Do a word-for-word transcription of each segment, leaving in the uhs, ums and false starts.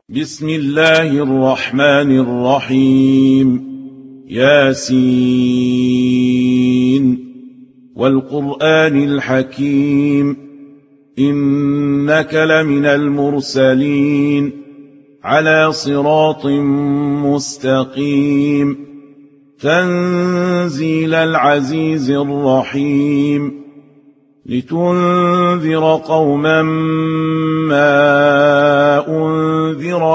بسم الله الرحمن الرحيم. ياسين والقرآن الحكيم إنك لمن المرسلين على صراط مستقيم تنزيل العزيز الرحيم لتنذر قوما ما أنذر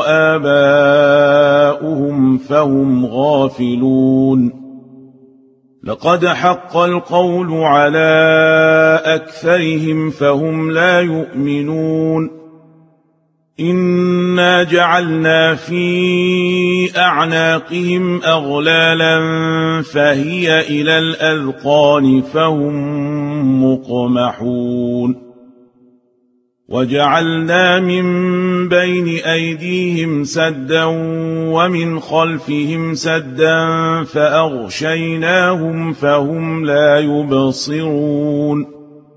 آباؤهم فهم غافلون. لقد حق القول على أكثرهم فهم لا يؤمنون. إنا جعلنا في أعناقهم أغلالا فهي إلى الأذقان فهم مقمحون. وجعلنا من بين أيديهم سدا ومن خلفهم سدا فأغشيناهم فهم لا يبصرون.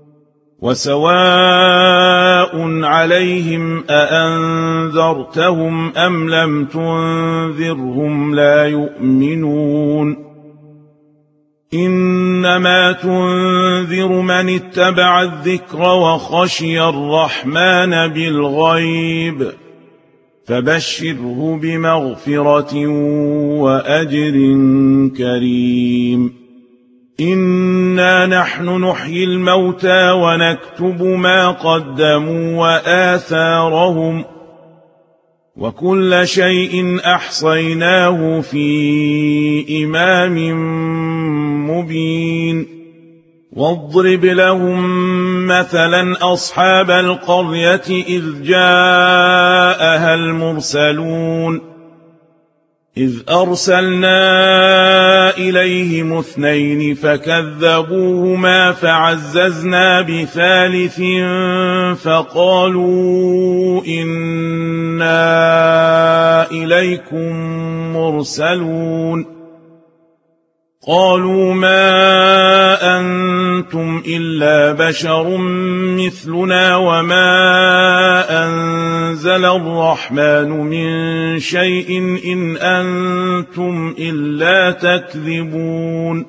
وسواء عليهم أأنذرتهم أم لم تنذرهم لا يؤمنون. إنما تنذر من اتبع الذكر وخشي الرحمن بالغيب فبشره بمغفرة وأجر كريم. إنا نحن نحيي الموتى ونكتب ما قدموا وآثارهم وكل شيء أحصيناه في إمام مبين. واضرب لهم مثلا أصحاب القرية إذ جاءها المرسلون إذ أرسلنا إليهم اثنين فكذبوهما فعززنا بثالث فقالوا إنا إليكم مرسلون. قالوا ما أنتم إلا بشر مثلنا وما أنزل الرحمن من شيء إن أنتم إلا تكذبون.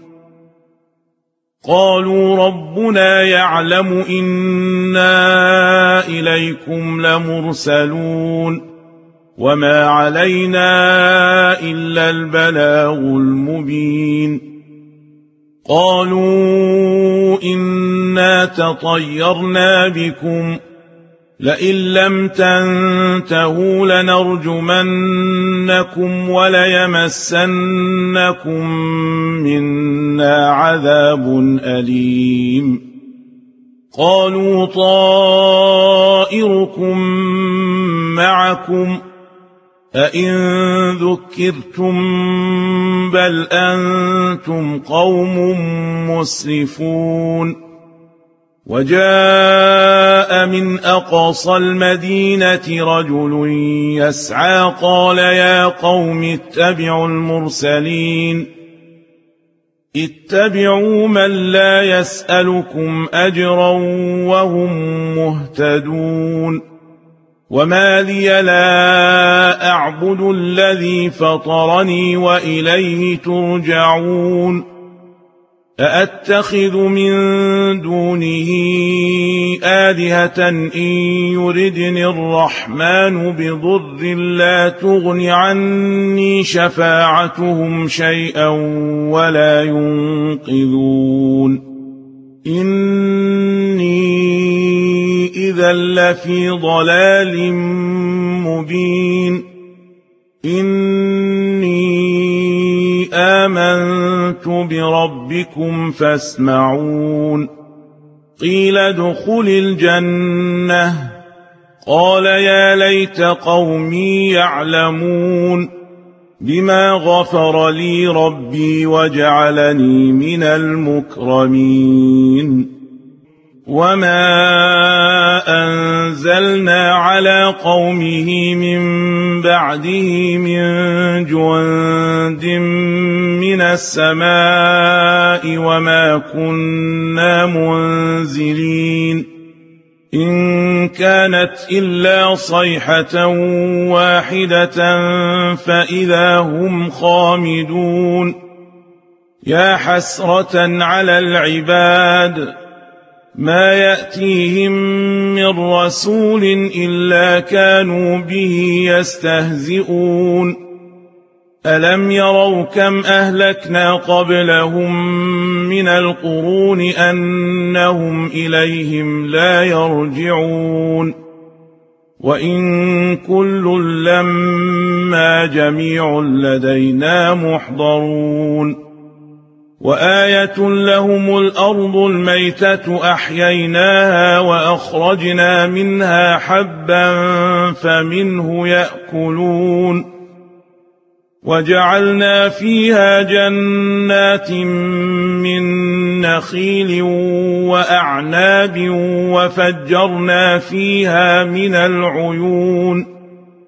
قالوا ربنا يعلم إنا إليكم لمرسلون وما علينا إلا البلاغ المبين. قالوا إنا تطيرنا بكم لئن لم تنتهوا لنرجمنكم وليمسنكم منا عذاب أليم. قالوا طائركم معكم أئن ذكرتم بل أنتم قوم مسرفون. وجاء من أقصى المدينة رجل يسعى قال يا قوم اتبعوا المرسلين اتبعوا من لا يسألكم أجرا وهم مهتدون. وما لي لا أعبد الذي فطرني وإليه ترجعون. أأتخذ من دونه آلهة إن يردني الرحمن بضر لا تغن عني شفاعتهم شيئا ولا ينقذون. إني إذا لفي ضلال مبين. إني آمنت بربكم فاسمعون. قيل ادخل الجنة قال يا ليت قومي يعلمون بما غفر لي ربي وجعلني من المكرمين. وما أنزلنا على قومه من بعده من جند من السماء وما كنا منزلين. إن كانت إلا صيحة واحدة فإذا هم خامدون يا حسرة على العباد ما يأتيهم من رسول إلا كانوا به يستهزئون ألم يروا كم أهلكنا قبلهم من القرون أنهم إليهم لا يرجعون وإن كل لما جميع لدينا محضرون وآية لهم الأرض الميتة أحييناها وأخرجنا منها حبا فمنه يأكلون وجعلنا فيها جنات من نخيل وأعناب وفجرنا فيها من العيون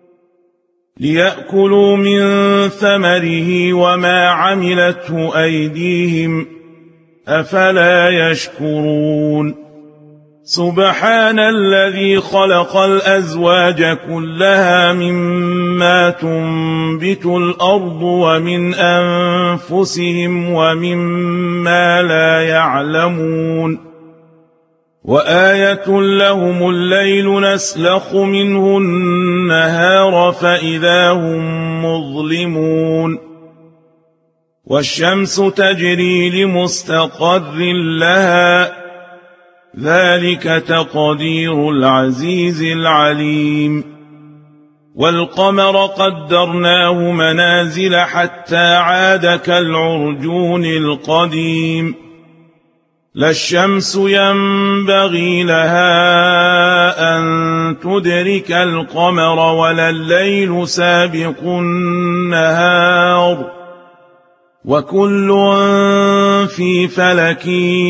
ليأكلوا من ثمره وما عملته أيديهم أفلا يشكرون سبحان الذي خلق الأزواج كلها مما تنبت الأرض ومن أنفسهم ومما لا يعلمون وآية لهم الليل نسلخ منه النهار فإذا هم مظلمون والشمس تجري لمستقر لها ذلك تقدير العزيز العليم والقمر قدرناه منازل حتى عاد كالعرجون القديم لا الشمس ينبغي لها أن تدرك القمر ولا الليل سابق النهار وكل في فلك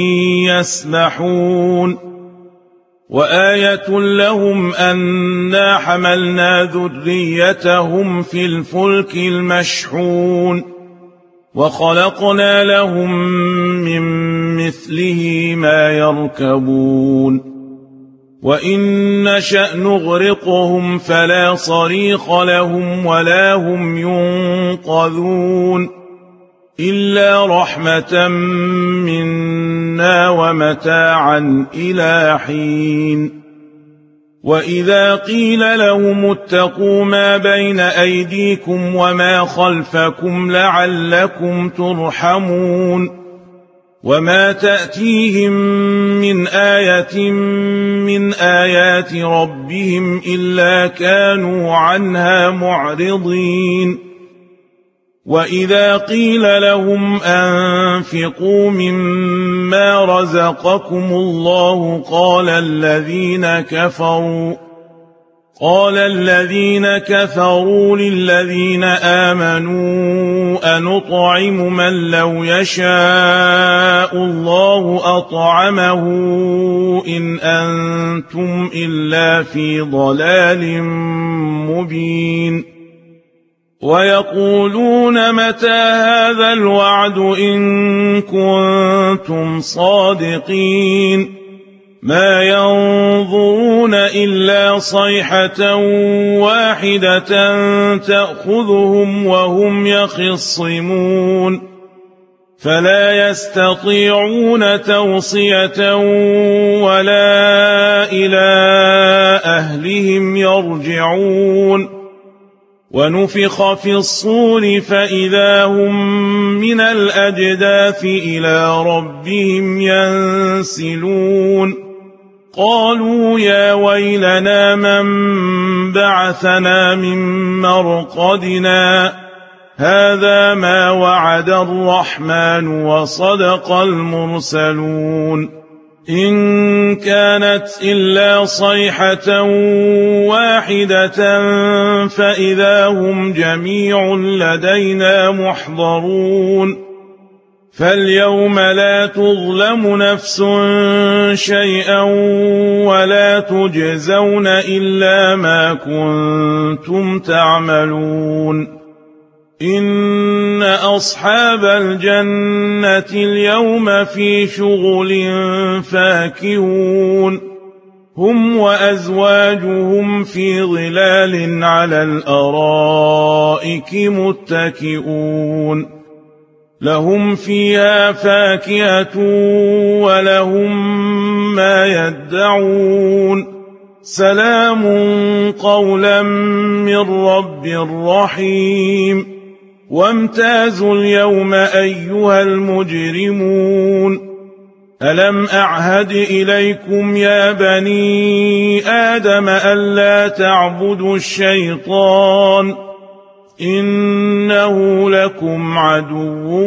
يسبحون وآية لهم أنا حملنا ذريتهم في الفلك المشحون وخلقنا لهم من مثله ما يركبون وإن نشأ نغرقهم فلا صريخ لهم ولا هم ينقذون إلا رحمة منا ومتاعا إلى حين وإذا قيل لهم اتقوا ما بين أيديكم وما خلفكم لعلكم ترحمون وما تأتيهم من آية من آيات ربهم إلا كانوا عنها معرضين وإذا قيل لهم أنفقوا مما رزقكم الله قال الذين كفروا قال الذين كفروا للذين آمنوا أنطعم من لو يشاء الله أطعمه إن أنتم إلا في ضلال مبين ويقولون متى هذا الوعد إن كنتم صادقين ما ينظرون إلا صيحة واحدة تأخذهم وهم يخصمون فلا يستطيعون توصية ولا إلى أهلهم يرجعون ونفخ في الصور فإذا هم من الأجداث إلى ربهم ينسلون قالوا يا ويلنا من بعثنا من مرقدنا هذا ما وعد الرحمن وصدق المرسلون إن كانت إلا صيحة واحدة فإذا هم جميع لدينا محضرون فاليوم لا تظلم نفس شيئا ولا تجزون إلا ما كنتم تعملون إن أصحاب الجنة اليوم في شغل فاكهون هم وأزواجهم في ظلال على الأرائك متكئون لهم فيها فاكهة ولهم ما يدعون سلام قولا من رب رحيم وامتازوا اليوم أيها المجرمون ألم أعهد إليكم يا بني آدم ألا تعبدوا الشيطان إنه لكم عدو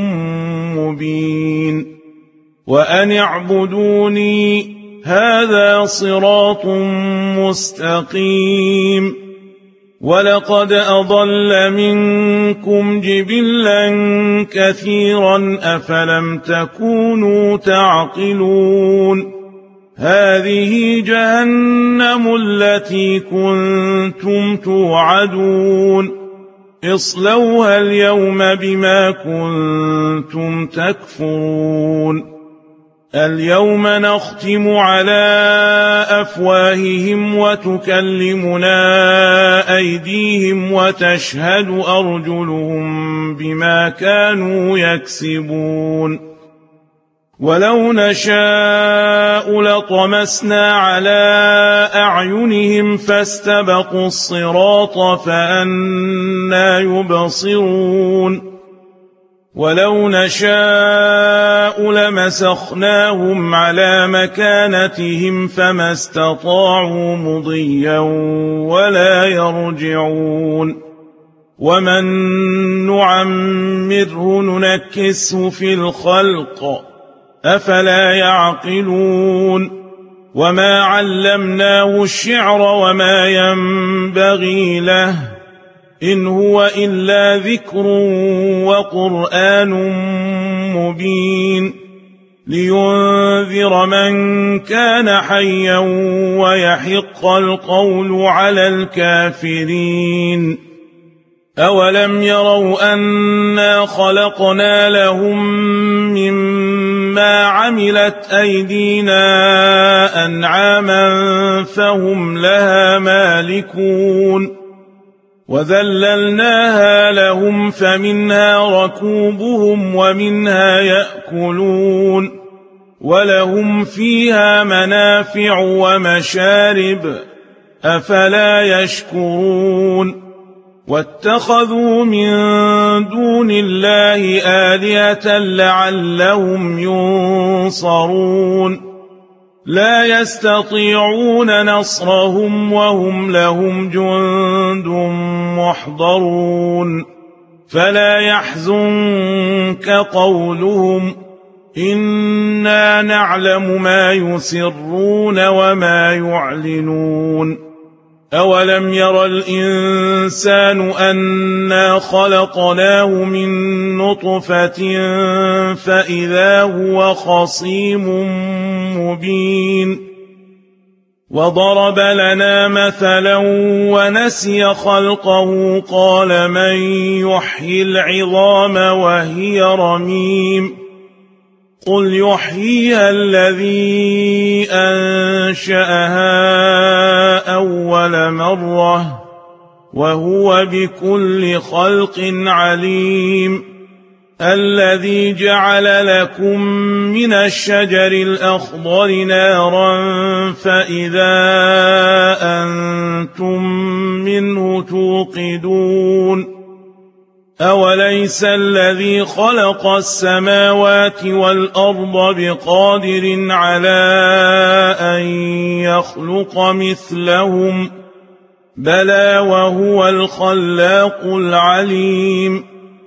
مبين وأن اعبدوني هذا صراط مستقيم ولقد أضل منكم جبلا كثيرا أفلم تكونوا تعقلون هذه جهنم التي كنتم توعدون اصلوها اليوم بما كنتم تكفرون اليوم نختم على أفواههم وتكلمنا أيديهم وتشهد أرجلهم بما كانوا يكسبون ولو نشاء لطمسنا على أعينهم فاستبقوا الصراط فأنى يبصرون ولو نشاء لمسخناهم على مكانتهم فما استطاعوا مضيا ولا يرجعون ومن نعمره ننكسه في الخلق أفلا يعقلون وما علمناه الشعر وما ينبغي له إن هو إلا ذكر وقرآن مبين لينذر من كان حيا ويحق القول على الكافرين أولم يروا أنا خلقنا لهم مما عملت أيدينا أنعاما فهم لها مالكون وذللناها لهم فمنها ركوبهم ومنها يأكلون ولهم فيها منافع ومشارب أفلا يشكرون واتخذوا من دون الله آلهة لعلهم ينصرون لا يستطيعون نصرهم وهم لهم جند محضرون فلا يحزنك قولهم إنا نعلم ما يسرون وما يعلنون أولم ير الإنسان أنا خلقناه من نطفة فإذا هو خصيم مبين وضرب لنا مثلا ونسي خلقه قال من يحيي العظام وهي رميم قل يحييها الذي أنشأها أول مرة وهو بكل خلق عليم الذي جعل لكم من الشجر الأخضر نارا فإذا أنتم منه توقدون أوليس الذي خلق السماوات والأرض بقادر على أن يخلق مثلهم بلى وهو الخلاق العليم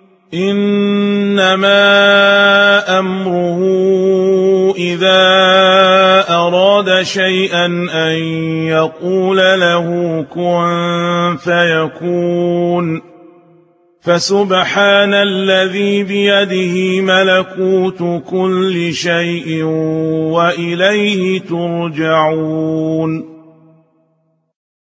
إنما أمره إذا أراد شيئا أن يقول له كن فيكون فسبحان الذي بيده ملكوت كل شيء وإليه ترجعون